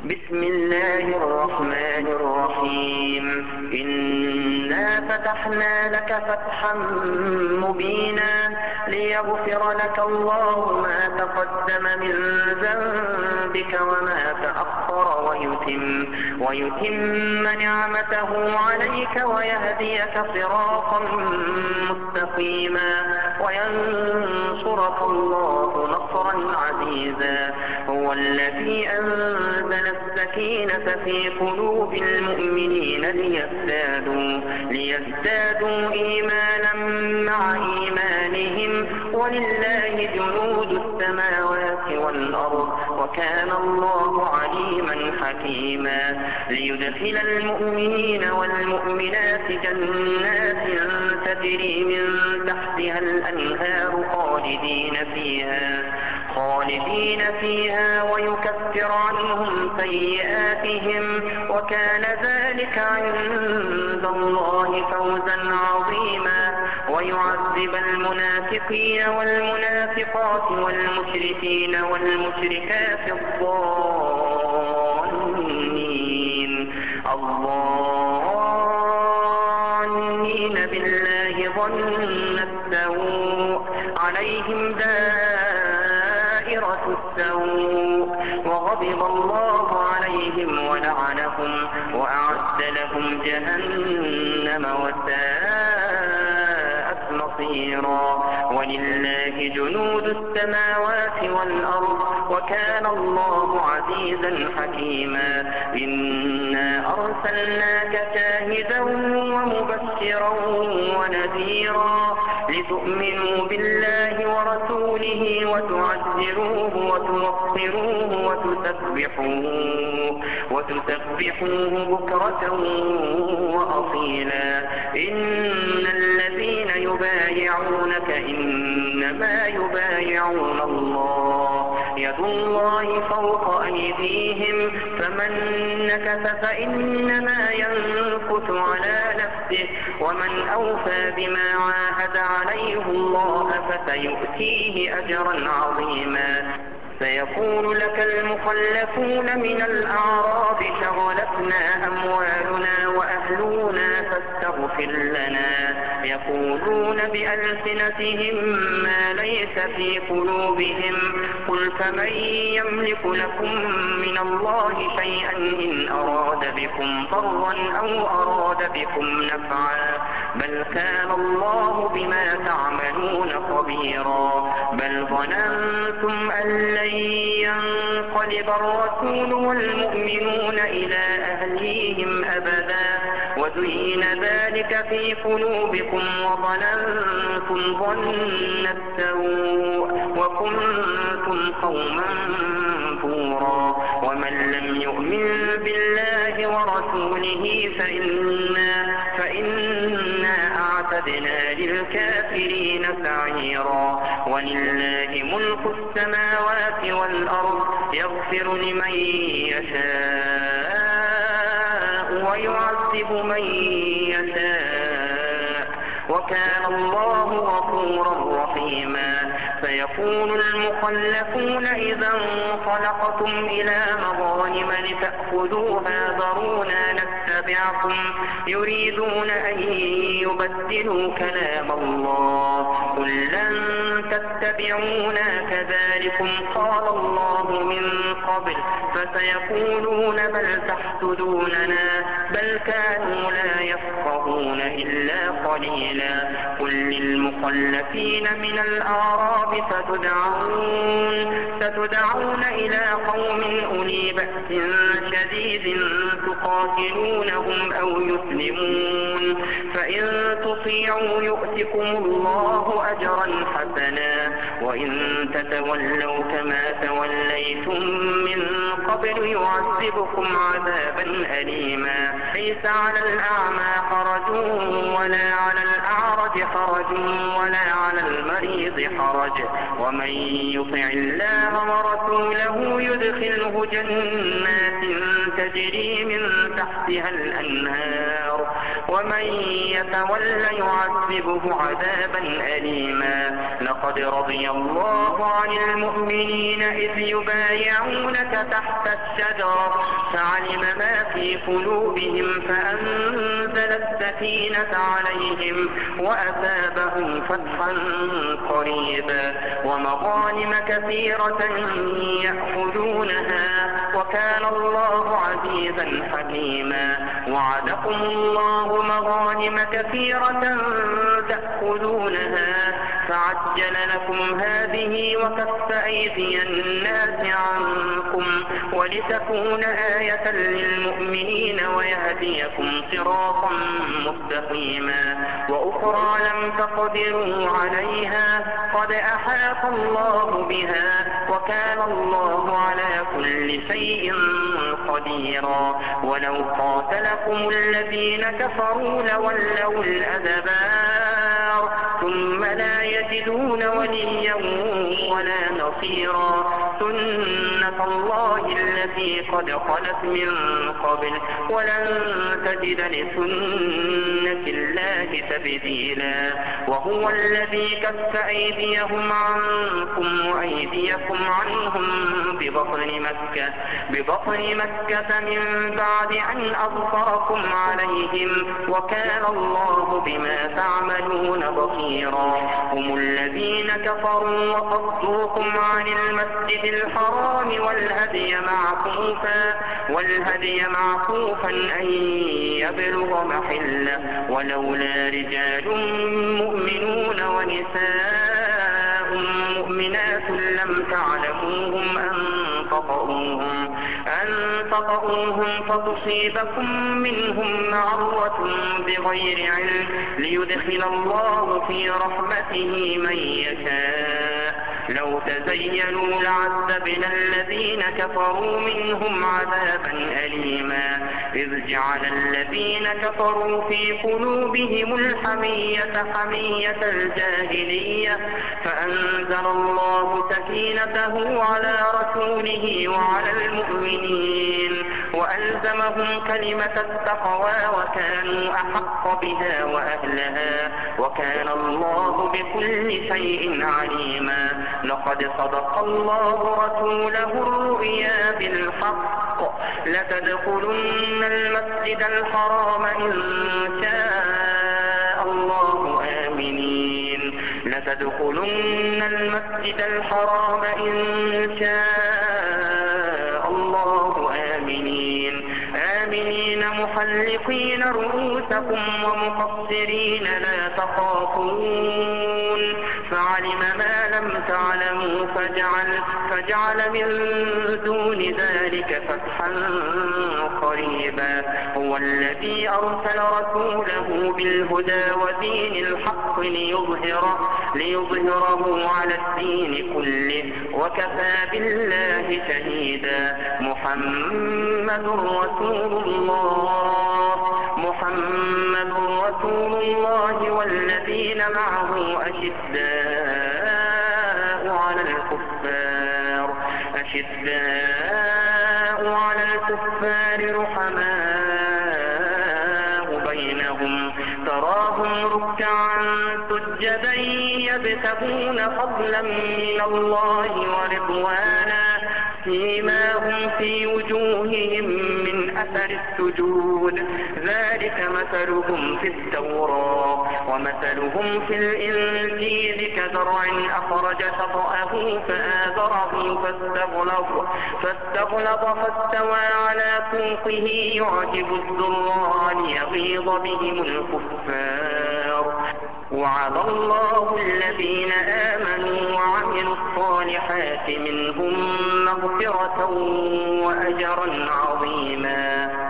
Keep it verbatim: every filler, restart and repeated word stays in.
بسم الله الرحمن الرحيم إنا فتحنا لك فتحا مبينا ليغفر لك الله ما تقدم من ذنبك وما تأخر ويتم, ويتم نعمته عليك ويهديك صراطا مستقيما وينصرك الله نصرا عزيزا. هو الذي أنزل السكينة في قلوب المؤمنين ليزدادوا, ليزدادوا إيمانا مع إيمانهم ولله جنود السماوات والأرض وكان الله عليما حكيما. ليدخل المؤمنين والمؤمنات جنات تجري من تحتها الأنهار خالدين فيها, خالدين فيها ويكفر عنهم سيئاتهم وكان ذلك عند الله فوزا عظيما. ويعذب المنافقين والمنافقات والمشركين والمشركات الظانين الظانين بالله ظن السوء عليهم دائرة السوء وغضب الله عليهم ولعنهم وأعد لهم جهنم وساءت مصيرا. ولله جنود السماوات والأرض وكان الله عزيزا حكيما. إنا أرسلناك شاهدا ومبشرا ونذيرا لتؤمنوا بالله ورسوله وتعزروه وتوقروه وتسبحوه, وتسبحوه بكرة وأصيلا. إن الذين يبايعونك إنما يبايعون الله يد الله فوق أيديهم فمن نكث فإنما ينكث على نفسه ومن أوفى بما عاهد عليه الله فسيؤتيه أجرا عظيما. سيقول لك المخلفون من الأعراب شغلتنا أموالنا وأهلنا فاستغفر لنا. يقولون بألسنتهم ما ليس في قلوبهم قل فمن يملك لكم من الله شيئا إن أراد بكم ضرا أو أراد بكم نفعا بل كان الله بما تعملون خبيرا. بل ظننتم أن لن ينقلب الرسول والمؤمنون إلى أهليهم أبدا وزين ذلك في قلوبكم وظننتم ظن السوء وكنتم قوما بورا. ومن لم يؤمن بالله ورسوله فإنا, فإنا أعتدنا للكافرين سعيرا. ولله ملك السماوات والأرض يغفر لمن يشاء ويعذب من يشاء وكان الله غفورا رحيما. سيقول المخلفون إذا انطلقتم إلى مغانم لتأخذوها ذرونا نتبعكم يريدون أن يبدلوا كلام الله قل لن تتبعونا كذلكم قال الله من قبل فسيقولون بل تحسدوننا بل كانوا لا يفقهون إلا قليلا. قل للمخلفين من الأعراب ستدعون, ستدعون إلى قوم أولي بأس شديد تقاتلونهم أو يسلمون فإن تطيعوا يؤتكم الله أجرا حسنا وإن تتولوا كما توليتم من قبل يعذبكم عذابا أليما. ليس على الأعمى حرج ولا على الأعرج حرج ولا على المريض حرج ومن يطع الله ورسوله يدخله جنات تجري من تحتها الأنهار ومن يتولى يعذبه عذابا أليما. لقد رضي الله عن المؤمنين إذ يبايعونك تحت تحت الشجرة فعلم ما في قلوبهم فأنزل السكينة عليهم وأثابهم فتحا قريبا ومغانم كثيرة يأخذونها وكان الله عزيزا حكيما. وعدكم الله مغانم كثيرة تأخذونها فعجل لكم هذه وكف أيدي الناس عنكم ولتكون آية للمؤمنين ويهديكم صراطا مستقيما. وأخرى لم تقدروا عليها قد أحاط الله بها وكان الله على كل شيء قديرا. ولو قاتلكم الذين كفروا لولوا الأدبار ثم لا يجدون وليا ولا نصيرا. سنة الله التي قد خلت من قبل ولن تجد لسنة الله تبديلا. وهو الذي كف أيديهم عنكم وأيديكم عنهم ببطن مكة ببطن مكة من بعد أن أظفركم عليهم وكان الله بما تعملون بصيرا. هم الذين كفروا وصدوكم عن المسجد الحرام والهدي معكوفا والهدي معكوفا أن يبلغ محله ولولا رجال مؤمنون ونساء مؤمنات لم تعلموهم أن تطؤوهم أن تطؤوهم فتصيبكم منهم معرة بغير علم ليدخل الله في رحمته من يشاء. لو تزينوا لعذبنا الذين كفروا منهم عذابا أليما. إذ جعل الذين كفروا في قلوبهم الحمية حمية الجاهلية فأنزل الله سكينته على رسوله وعلى المؤمنين وألزمهم كلمة التقوى وكانوا أحق بها وأهلها وكان الله بكل شيء عليما. لقد صدق الله رسوله الرؤيا بالحق لتدخلن المسجد الحرام إن شاء الله آمنين لتدخلن المسجد الحرام إن شاء الله آمنين آمنين محلقين رؤوسكم ومقصرين لا تخافون فعلم ما لم تعلموا فجعل, فجعل من دون ذلك فتحا قريبا. هو الذي أرسل رسوله بالهدى ودين الحق ليظهره, ليظهره على الدين كله وكفى بالله شهيدا. محمد رسول الله محمد رسول الله والذين معه أشداء على الكفار أشداء على الكفار رحماء بينهم تراهم ركعا سجدا يبتغون فضلا من الله ورضوانا سيماهم في وجوههم من أثر السجود ذلك مثلهم في التوراة ومثلهم في الإنجيل كزرع أخرج شطأه فآزره فاستغلظ فاستغلظ فاستوى على سوقه يعجب الزراع ليغيظ بهم الكفار. وعد الله الذين آمنوا وعملوا الصالحات منهم مغفرة وأجرا عظيما.